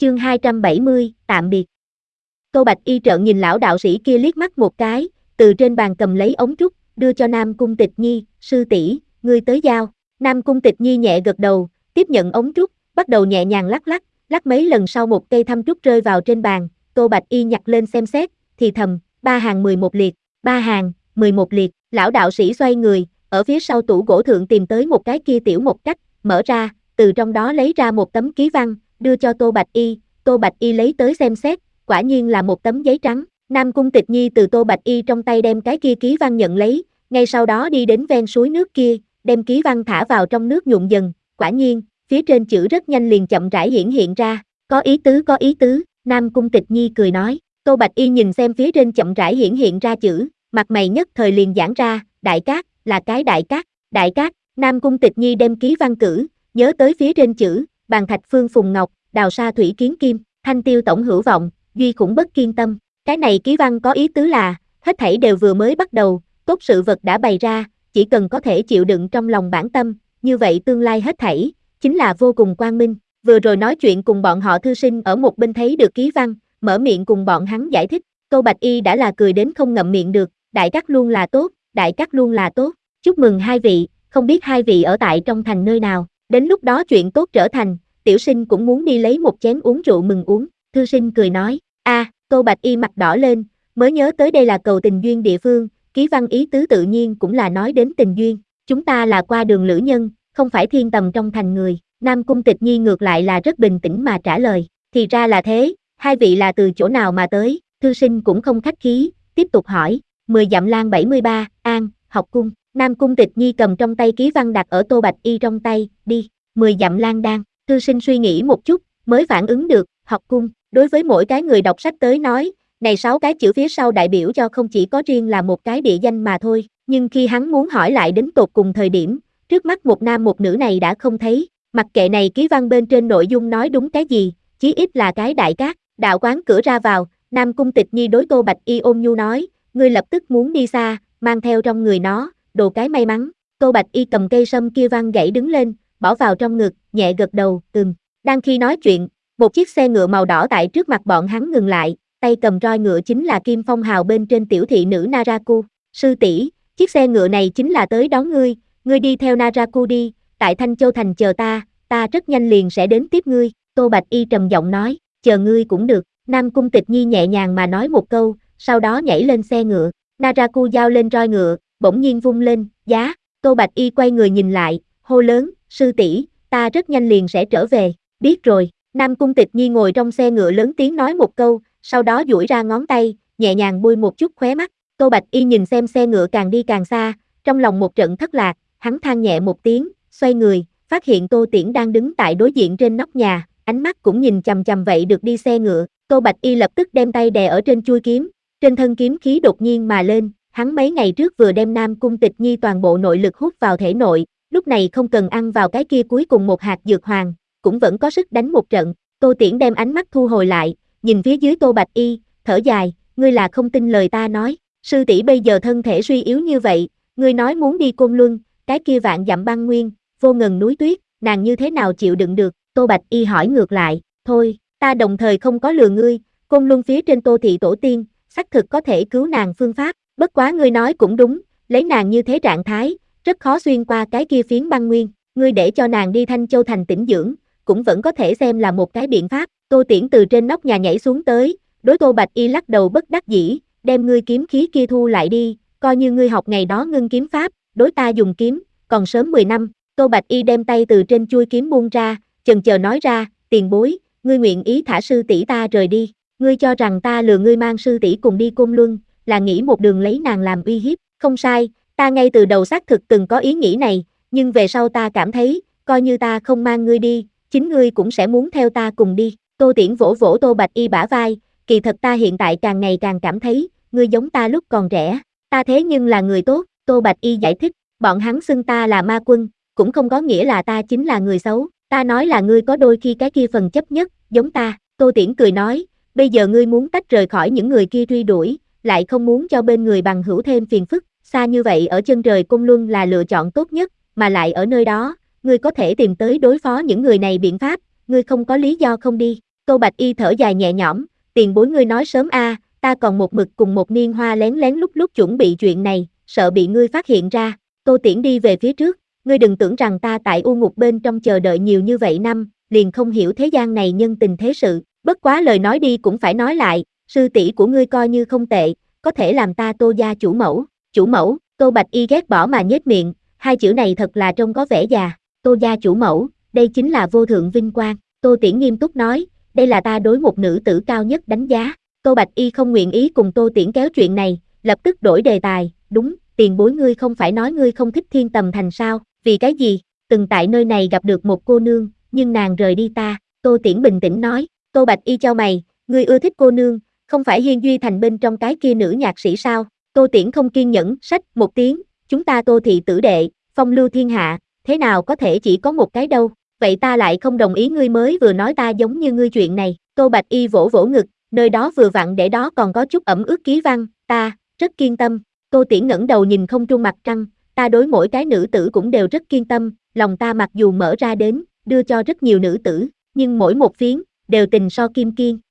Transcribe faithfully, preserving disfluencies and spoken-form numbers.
Chương hai trăm bảy mươi, tạm biệt. Tô Bạch Y trợn nhìn lão đạo sĩ kia liếc mắt một cái, từ trên bàn cầm lấy ống trúc, đưa cho Nam Cung Tịch Nhi, sư tỷ, ngươi tới giao. Nam Cung Tịch Nhi nhẹ gật đầu, tiếp nhận ống trúc, bắt đầu nhẹ nhàng lắc lắc, lắc mấy lần sau một cây thăm trúc rơi vào trên bàn, Tô Bạch Y nhặt lên xem xét, thì thầm, ba hàng mười một liệt, ba hàng, mười một liệt, lão đạo sĩ xoay người, ở phía sau tủ gỗ thượng tìm tới một cái kia tiểu một cách, mở ra, từ trong đó lấy ra một tấm ký văn, đưa cho Tô Bạch Y, Tô Bạch Y lấy tới xem xét, quả nhiên là một tấm giấy trắng. Nam Cung Tịch Nhi từ Tô Bạch Y trong tay đem cái kia ký văn nhận lấy, ngay sau đó đi đến ven suối nước kia, đem ký văn thả vào trong nước nhuộm dần, quả nhiên, phía trên chữ rất nhanh liền chậm rãi hiển hiện ra, có ý tứ có ý tứ, Nam Cung Tịch Nhi cười nói, Tô Bạch Y nhìn xem phía trên chậm rãi hiển hiện ra chữ, mặt mày nhất thời liền giãn ra, đại cát, là cái đại cát, đại cát, Nam Cung Tịch Nhi đem ký văn cử, nhớ tới phía trên chữ, bàn thạch phương phùng ngọc, đào sa thủy kiến kim, thanh tiêu tổng hữu vọng, duy khủng bất kiên tâm, cái này ký văn có ý tứ là, hết thảy đều vừa mới bắt đầu, tốt sự vật đã bày ra, chỉ cần có thể chịu đựng trong lòng bản tâm, như vậy tương lai hết thảy, chính là vô cùng quang minh. Vừa rồi nói chuyện cùng bọn họ thư sinh ở một bên thấy được ký văn, mở miệng cùng bọn hắn giải thích, Tô Bạch Y đã là cười đến không ngậm miệng được, đại cát luôn là tốt, đại cát luôn là tốt, chúc mừng hai vị, không biết hai vị ở tại trong thành nơi nào, đến lúc đó chuyện tốt trở thành, tiểu sinh cũng muốn đi lấy một chén uống rượu mừng uống, thư sinh cười nói, a, à, Tô Bạch Y mặt đỏ lên, mới nhớ tới đây là cầu tình duyên địa phương, ký văn ý tứ tự nhiên cũng là nói đến tình duyên, chúng ta là qua đường lữ nhân, không phải thiên tầm trong thành người. Nam Cung Tịch Nhi ngược lại là rất bình tĩnh mà trả lời, thì ra là thế, hai vị là từ chỗ nào mà tới, thư sinh cũng không khách khí, tiếp tục hỏi, mười dặm lang bảy mươi ba, An, học cung, Nam Cung Tịch Nhi cầm trong tay ký văn đặt ở Tô Bạch Y trong tay, đi, mười dặm lang đan, thư sinh suy nghĩ một chút, mới phản ứng được, học cung, đối với mỗi cái người đọc sách tới nói, này sáu cái chữ phía sau đại biểu cho không chỉ có riêng là một cái địa danh mà thôi, nhưng khi hắn muốn hỏi lại đến tột cùng thời điểm, trước mắt một nam một nữ này đã không thấy. Mặc kệ này ký văn bên trên nội dung nói đúng cái gì, chí ít là cái đại cát, đạo quán cửa ra vào, Nam Cung Tịch Nhi đối Tô Bạch Y ôn nhu nói, ngươi lập tức muốn đi xa, mang theo trong người nó, đồ cái may mắn, Tô Bạch Y cầm cây sâm kia văng gãy đứng lên, bỏ vào trong ngực, nhẹ gật đầu, ừm, đang khi nói chuyện, một chiếc xe ngựa màu đỏ tại trước mặt bọn hắn ngừng lại, tay cầm roi ngựa chính là Kim Phong Hào bên trên tiểu thị nữ Naraku, sư tỷ, chiếc xe ngựa này chính là tới đón ngươi, ngươi đi theo Naraku đi, tại Thanh Châu Thành chờ ta, ta rất nhanh liền sẽ đến tiếp ngươi, Tô Bạch Y trầm giọng nói, chờ ngươi cũng được, Nam Cung Tịch Nhi nhẹ nhàng mà nói một câu, sau đó nhảy lên xe ngựa, Naraku giao lên roi ngựa, bỗng nhiên vung lên, giá, Tô Bạch Y quay người nhìn lại, hô lớn, sư tỷ, ta rất nhanh liền sẽ trở về, biết rồi, Nam Cung Tịch Nhi ngồi trong xe ngựa lớn tiếng nói một câu, sau đó duỗi ra ngón tay, nhẹ nhàng bôi một chút khóe mắt, Tô Bạch Y nhìn xem xe ngựa càng đi càng xa, trong lòng một trận thất lạc, hắn than nhẹ một tiếng, xoay người, phát hiện Tô Tiễn đang đứng tại đối diện trên nóc nhà, ánh mắt cũng nhìn chằm chằm vậy được đi xe ngựa, Tô Bạch Y lập tức đem tay đè ở trên chuôi kiếm, trên thân kiếm khí đột nhiên mà lên, hắn mấy ngày trước vừa đem Nam Cung Tịch Nhi toàn bộ nội lực hút vào thể nội, lúc này không cần ăn vào cái kia cuối cùng một hạt dược hoàng, cũng vẫn có sức đánh một trận, Tô Tiễn đem ánh mắt thu hồi lại, nhìn phía dưới Tô Bạch Y, thở dài, ngươi là không tin lời ta nói, sư tỷ bây giờ thân thể suy yếu như vậy, ngươi nói muốn đi Côn Luân, cái kia vạn dặm băng nguyên, vô ngần núi tuyết, nàng như thế nào chịu đựng được, Tô Bạch Y hỏi ngược lại, thôi, ta đồng thời không có lừa ngươi, Côn Luân phía trên Tô thị tổ tiên, xác thực có thể cứu nàng phương pháp, bất quá ngươi nói cũng đúng, lấy nàng như thế trạng thái, rất khó xuyên qua cái kia phiến băng nguyên, ngươi để cho nàng đi Thanh Châu thành tĩnh dưỡng, cũng vẫn có thể xem là một cái biện pháp, Tô Tiễn từ trên nóc nhà nhảy xuống tới, đối Tô Bạch Y lắc đầu bất đắc dĩ, đem ngươi kiếm khí kia thu lại đi, coi như ngươi học ngày đó ngưng kiếm pháp, đối ta dùng kiếm, còn sớm mười năm, Tô Bạch Y đem tay từ trên chuôi kiếm buông ra, chần chờ nói ra, tiền bối, ngươi nguyện ý thả sư tỷ ta rời đi, ngươi cho rằng ta lừa ngươi mang sư tỷ cùng đi Côn Luân, là nghĩ một đường lấy nàng làm uy hiếp, không sai, ta ngay từ đầu xác thực từng có ý nghĩ này, nhưng về sau ta cảm thấy, coi như ta không mang ngươi đi, chính ngươi cũng sẽ muốn theo ta cùng đi, Tô Tiễn vỗ vỗ Tô Bạch Y bả vai, kỳ thật ta hiện tại càng ngày càng cảm thấy, ngươi giống ta lúc còn trẻ, ta thế nhưng là người tốt, Tô Bạch Y giải thích, bọn hắn xưng ta là ma quân, cũng không có nghĩa là ta chính là người xấu, ta nói là ngươi có đôi khi cái kia phần chấp nhất, giống ta, Tô Tiễn cười nói, bây giờ ngươi muốn tách rời khỏi những người kia truy đuổi, lại không muốn cho bên người bằng hữu thêm phiền phức, xa như vậy ở chân trời Côn Luân là lựa chọn tốt nhất, mà lại ở nơi đó, ngươi có thể tìm tới đối phó những người này biện pháp, ngươi không có lý do không đi, Câu Bạch Y thở dài nhẹ nhõm, tiền bối ngươi nói sớm a, ta còn một mực cùng một niên hoa lén lén lúc lúc chuẩn bị chuyện này, sợ bị ngươi phát hiện ra. Tô Tiễn đi về phía trước, ngươi đừng tưởng rằng ta tại u ngục bên trong chờ đợi nhiều như vậy năm, liền không hiểu thế gian này nhân tình thế sự, bất quá lời nói đi cũng phải nói lại, sư tỷ của ngươi coi như không tệ, có thể làm ta Tô gia chủ mẫu. Chủ mẫu, Tô Bạch Y ghét bỏ mà nhếch miệng, hai chữ này thật là trông có vẻ già. Tô gia chủ mẫu, đây chính là vô thượng vinh quang. Tô Tiễn nghiêm túc nói, đây là ta đối một nữ tử cao nhất đánh giá. Tô Bạch Y không nguyện ý cùng Tô Tiễn kéo chuyện này, lập tức đổi đề tài, đúng, tiền bối ngươi không phải nói ngươi không thích Thiên Tầm Thành sao, vì cái gì? Từng tại nơi này gặp được một cô nương, nhưng nàng rời đi ta. Tô Tiễn bình tĩnh nói. Tô Bạch Y chau mày, ngươi ưa thích cô nương, không phải Hiên Duy Thành bên trong cái kia nữ nhạc sĩ sao? Tô Tiễn không kiên nhẫn, sách một tiếng, chúng ta Tô thị tử đệ, phong lưu thiên hạ, thế nào có thể chỉ có một cái đâu, vậy ta lại không đồng ý ngươi mới vừa nói ta giống như ngươi chuyện này. Tô Bạch Y vỗ vỗ ngực, nơi đó vừa vặn để đó còn có chút ẩm ướt ký văn, ta, rất kiên tâm. Tô Tiễn ngẩng đầu nhìn không trung mặt trăng, ta đối mỗi cái nữ tử cũng đều rất kiên tâm, lòng ta mặc dù mở ra đến, đưa cho rất nhiều nữ tử, nhưng mỗi một phiến, đều tình so kim kiên.